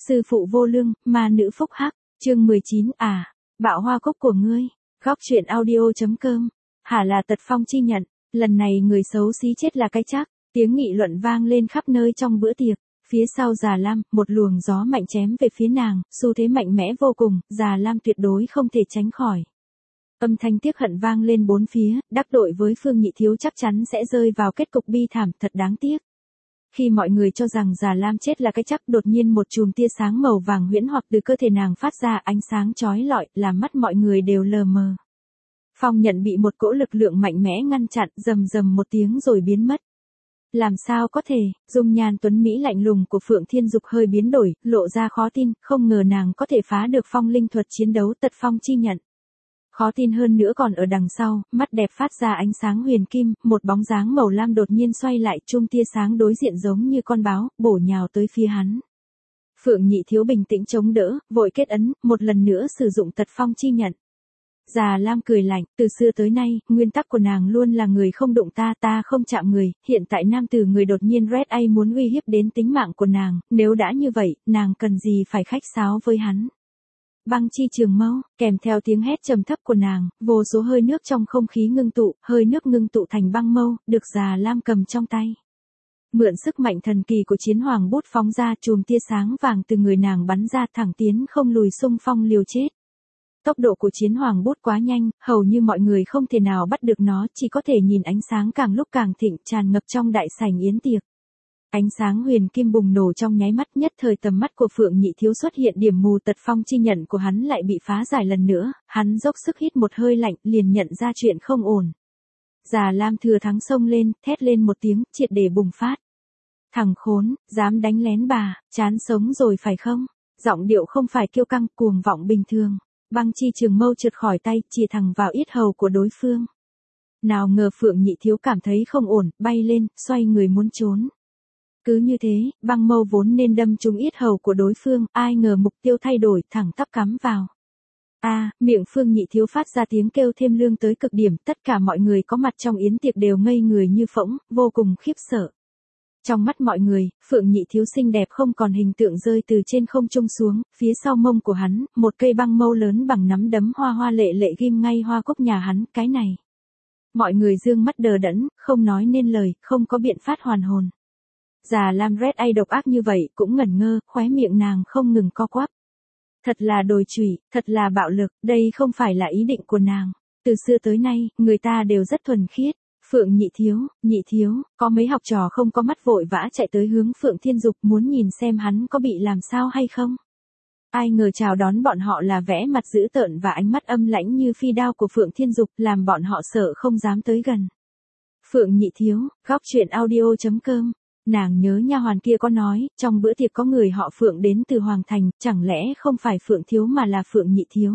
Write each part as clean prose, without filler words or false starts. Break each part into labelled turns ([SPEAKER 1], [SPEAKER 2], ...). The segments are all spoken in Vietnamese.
[SPEAKER 1] Sư phụ vô lương, ma nữ phúc hắc, chương 19 bạo hoa cúc của ngươi, góc truyện audio.com, hả là tật phong chi nhận, lần này người xấu xí chết là cái chắc, tiếng nghị luận vang lên khắp nơi trong bữa tiệc, phía sau Già Lam, một luồng gió mạnh chém về phía nàng, xu thế mạnh mẽ vô cùng, Già Lam tuyệt đối không thể tránh khỏi. Âm thanh tiếc hận vang lên bốn phía, đắc đội với Phương Nhị Thiếu chắc chắn sẽ rơi vào kết cục bi thảm, thật đáng tiếc. Khi mọi người cho rằng Già Lam chết là cái chắc, đột nhiên một chùm tia sáng màu vàng huyễn hoặc từ cơ thể nàng phát ra, ánh sáng chói lọi, làm mắt mọi người đều lờ mờ. Phong Nhận bị một cỗ lực lượng mạnh mẽ ngăn chặn, rầm rầm một tiếng rồi biến mất. Làm sao có thể, dung nhan tuấn mỹ lạnh lùng của Phượng Thiên Dục hơi biến đổi, lộ ra khó tin, không ngờ nàng có thể phá được phong linh thuật chiến đấu tật phong chi nhận. Khó tin hơn nữa còn ở đằng sau, mắt đẹp phát ra ánh sáng huyền kim, một bóng dáng màu lam đột nhiên xoay lại, chung tia sáng đối diện giống như con báo, bổ nhào tới phía hắn. Phượng Nhị Thiếu bình tĩnh chống đỡ, vội kết ấn, một lần nữa sử dụng tật phong chi nhận. Già Lam cười lạnh, từ xưa tới nay, nguyên tắc của nàng luôn là người không đụng ta, ta không chạm người, hiện tại nam tử người đột nhiên Red A muốn uy hiếp đến tính mạng của nàng, nếu đã như vậy, nàng cần gì phải khách sáo với hắn. Băng chi trường mâu, kèm theo tiếng hét trầm thấp của nàng, vô số hơi nước trong không khí ngưng tụ, hơi nước ngưng tụ thành băng mâu, được Già Lam cầm trong tay. Mượn sức mạnh thần kỳ của chiến hoàng bút phóng ra, chùm tia sáng vàng từ người nàng bắn ra thẳng tiến không lùi xung phong liều chết. Tốc độ của chiến hoàng bút quá nhanh, hầu như mọi người không thể nào bắt được nó, chỉ có thể nhìn ánh sáng càng lúc càng thịnh tràn ngập trong đại sảnh yến tiệc. Ánh sáng huyền kim bùng nổ trong nháy mắt, nhất thời tầm mắt của Phượng Nhị Thiếu xuất hiện điểm mù, tật phong chi nhận của hắn lại bị phá giải lần nữa, hắn dốc sức hít một hơi lạnh, liền nhận ra chuyện không ổn. Già Lam thừa thắng xông lên, thét lên một tiếng, triệt để bùng phát. Thằng khốn, dám đánh lén bà, chán sống rồi phải không? Giọng điệu không phải kiêu căng, cuồng vọng bình thường. Băng chi trường mâu trượt khỏi tay, chìa thẳng vào yết hầu của đối phương. Nào ngờ Phượng Nhị Thiếu cảm thấy không ổn, bay lên, xoay người muốn trốn. Cứ như thế, băng mâu vốn nên đâm trúng yết hầu của đối phương, ai ngờ mục tiêu thay đổi, thẳng tắp cắm vào. Miệng Phương Nhị Thiếu phát ra tiếng kêu thê lương tới cực điểm, tất cả mọi người có mặt trong yến tiệc đều ngây người như phỗng, vô cùng khiếp sợ. Trong mắt mọi người, Phượng Nhị Thiếu xinh đẹp không còn hình tượng rơi từ trên không trung xuống, phía sau mông của hắn, một cây băng mâu lớn bằng nắm đấm hoa hoa lệ lệ ghim ngay hoa cúc nhà hắn, cái này. Mọi người dương mắt đờ đẫn, không nói nên lời, không có biện pháp hoàn hồn. Già Lam Red A độc ác như vậy, cũng ngẩn ngơ, khóe miệng nàng không ngừng co quắp. Thật là đồi trụy, thật là bạo lực, đây không phải là ý định của nàng. Từ xưa tới nay, người ta đều rất thuần khiết. Phượng Nhị Thiếu, có mấy học trò không có mắt vội vã chạy tới hướng Phượng Thiên Dục muốn nhìn xem hắn có bị làm sao hay không. Ai ngờ chào đón bọn họ là vẻ mặt dữ tợn và ánh mắt âm lãnh như phi đao của Phượng Thiên Dục, làm bọn họ sợ không dám tới gần. Phượng Nhị Thiếu, góc truyện audio.com. Nàng nhớ nha hoàn kia có nói, trong bữa tiệc có người họ Phượng đến từ Hoàng Thành, chẳng lẽ không phải Phượng Thiếu mà là Phượng Nhị Thiếu.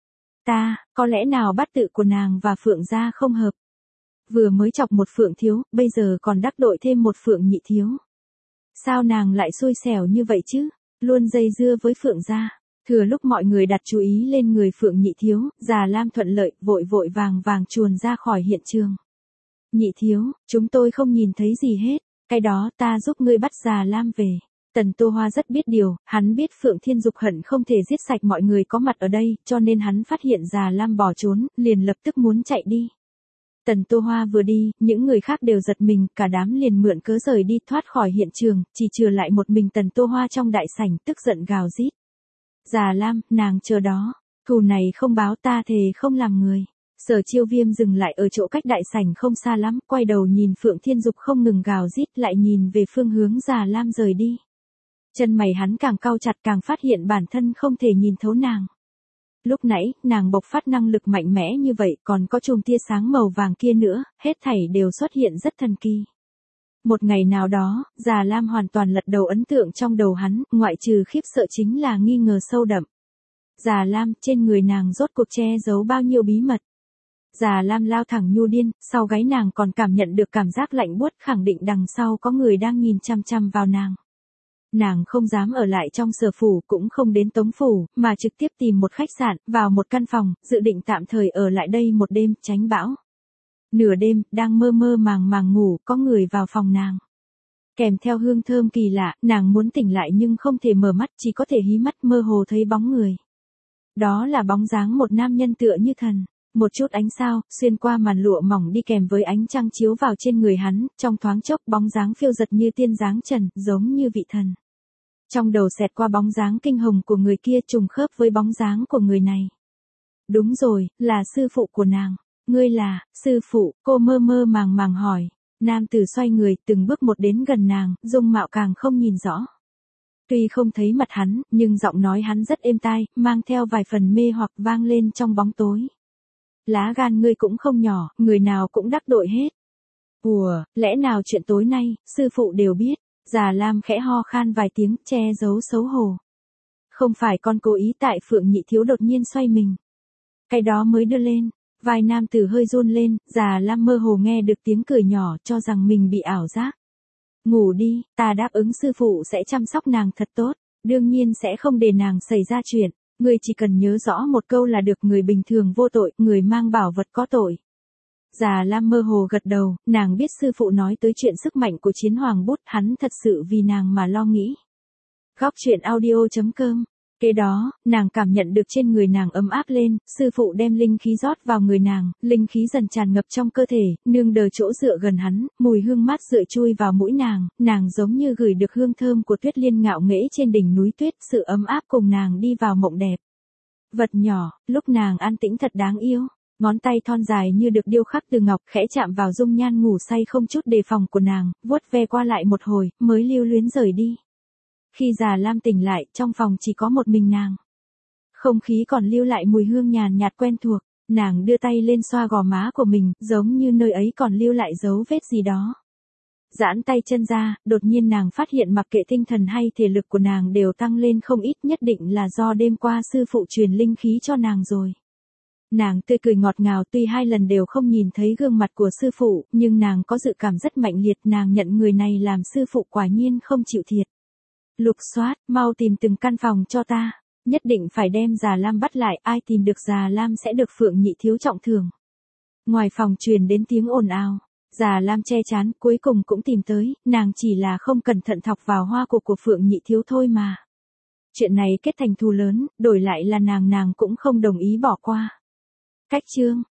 [SPEAKER 1] Có lẽ nào bát tự của nàng và Phượng gia không hợp. Vừa mới chọc một Phượng Thiếu, bây giờ còn đắc đội thêm một Phượng Nhị Thiếu. Sao nàng lại xui xẻo như vậy chứ, luôn dây dưa với Phượng gia. Thừa lúc mọi người đặt chú ý lên người Phượng Nhị Thiếu, Già Lam thuận lợi, vội vàng chuồn ra khỏi hiện trường. Nhị Thiếu, chúng tôi không nhìn thấy gì hết, cái đó ta giúp ngươi bắt Già Lam về. Tần Tô Hoa rất biết điều, hắn biết Phượng Thiên Dục hận không thể giết sạch mọi người có mặt ở đây, cho nên hắn phát hiện Già Lam bỏ trốn, liền lập tức muốn chạy đi. Tần Tô Hoa vừa đi, những người khác đều giật mình, cả đám liền mượn cớ rời đi thoát khỏi hiện trường, chỉ trừ lại một mình Tần Tô Hoa trong đại sảnh, tức giận gào rít. Già Lam, nàng chờ đó, thù này không báo ta thề không làm người. Sở Chiêu Viêm dừng lại ở chỗ cách đại sảnh không xa lắm, quay đầu nhìn Phượng Thiên Dục không ngừng gào rít, lại nhìn về phương hướng Già Lam rời đi. Chân mày hắn càng cau chặt, càng phát hiện bản thân không thể nhìn thấu nàng. Lúc nãy, nàng bộc phát năng lực mạnh mẽ như vậy, còn có chùm tia sáng màu vàng kia nữa, hết thảy đều xuất hiện rất thần kỳ. Một ngày nào đó, Già Lam hoàn toàn lật đầu ấn tượng trong đầu hắn, ngoại trừ khiếp sợ chính là nghi ngờ sâu đậm. Già Lam, trên người nàng rốt cuộc che giấu bao nhiêu bí mật. Già Lam lao thẳng nhu điên, sau gáy nàng còn cảm nhận được cảm giác lạnh buốt, khẳng định đằng sau có người đang nhìn chăm chăm vào nàng. Nàng không dám ở lại trong Sở phủ, cũng không đến Tống phủ, mà trực tiếp tìm một khách sạn, vào một căn phòng, dự định tạm thời ở lại đây một đêm, tránh bão. Nửa đêm, đang mơ màng ngủ, có người vào phòng nàng. Kèm theo hương thơm kỳ lạ, nàng muốn tỉnh lại nhưng không thể mở mắt, chỉ có thể hí mắt mơ hồ thấy bóng người. Đó là bóng dáng một nam nhân tựa như thần. Một chút ánh sao, xuyên qua màn lụa mỏng đi kèm với ánh trăng chiếu vào trên người hắn, trong thoáng chốc bóng dáng phiêu giật như tiên dáng trần, giống như vị thần. Trong đầu xẹt qua bóng dáng kinh hồng của người kia trùng khớp với bóng dáng của người này. Đúng rồi, là sư phụ của nàng. Ngươi là, sư phụ, cô mơ mơ màng màng hỏi. Nam tử xoay người, từng bước một đến gần nàng, dung mạo càng không nhìn rõ. Tuy không thấy mặt hắn, nhưng giọng nói hắn rất êm tai, mang theo vài phần mê hoặc vang lên trong bóng tối. Lá gan ngươi cũng không nhỏ, người nào cũng đắc tội hết. Ủa, lẽ nào chuyện tối nay, sư phụ đều biết. Già Lam khẽ ho khan vài tiếng, che giấu xấu hổ. Không phải con cố ý tại Phượng Nhị Thiếu đột nhiên xoay mình. Cái đó mới đưa lên, vai nam tử hơi run lên, Già Lam mơ hồ nghe được tiếng cười nhỏ cho rằng mình bị ảo giác. Ngủ đi, ta đáp ứng sư phụ sẽ chăm sóc nàng thật tốt, đương nhiên sẽ không để nàng xảy ra chuyện. Ngươi chỉ cần nhớ rõ một câu là được, người bình thường vô tội, người mang bảo vật có tội. Già Lam mơ hồ gật đầu, nàng biết sư phụ nói tới chuyện sức mạnh của chiến hoàng bút, hắn thật sự vì nàng mà lo nghĩ. Góc truyện audio.com. Kế đó, nàng cảm nhận được trên người nàng ấm áp lên, sư phụ đem linh khí rót vào người nàng, linh khí dần tràn ngập trong cơ thể, nương đờ chỗ dựa gần hắn, mùi hương mát rượi chui vào mũi nàng giống như gửi được hương thơm của tuyết liên ngạo nghễ trên đỉnh núi tuyết, sự ấm áp cùng nàng đi vào mộng đẹp. Vật nhỏ, lúc nàng an tĩnh thật đáng yêu. Ngón tay thon dài như được điêu khắc từ ngọc khẽ chạm vào dung nhan ngủ say không chút đề phòng của nàng, vuốt ve qua lại một hồi, mới lưu luyến rời đi. Khi Già Lam tỉnh lại, trong phòng chỉ có một mình nàng. Không khí còn lưu lại mùi hương nhàn nhạt quen thuộc, nàng đưa tay lên xoa gò má của mình, giống như nơi ấy còn lưu lại dấu vết gì đó. Giãn tay chân ra, đột nhiên nàng phát hiện mặc kệ tinh thần hay thể lực của nàng đều tăng lên không ít, nhất định là do đêm qua sư phụ truyền linh khí cho nàng rồi. Nàng tươi cười ngọt ngào, tuy 2 lần đều không nhìn thấy gương mặt của sư phụ, nhưng nàng có dự cảm rất mạnh liệt, nàng nhận người này làm sư phụ quả nhiên không chịu thiệt. Lục soát, mau tìm từng căn phòng cho ta, nhất định phải đem Già Lam bắt lại, ai tìm được Già Lam sẽ được Phượng Nhị Thiếu trọng thưởng. Ngoài phòng truyền đến tiếng ồn ào, Già Lam che chán, cuối cùng cũng tìm tới, nàng chỉ là không cẩn thận thọc vào hoa của Phượng Nhị Thiếu thôi mà. Chuyện này kết thành thù lớn, đổi lại là nàng cũng không đồng ý bỏ qua. Cách chương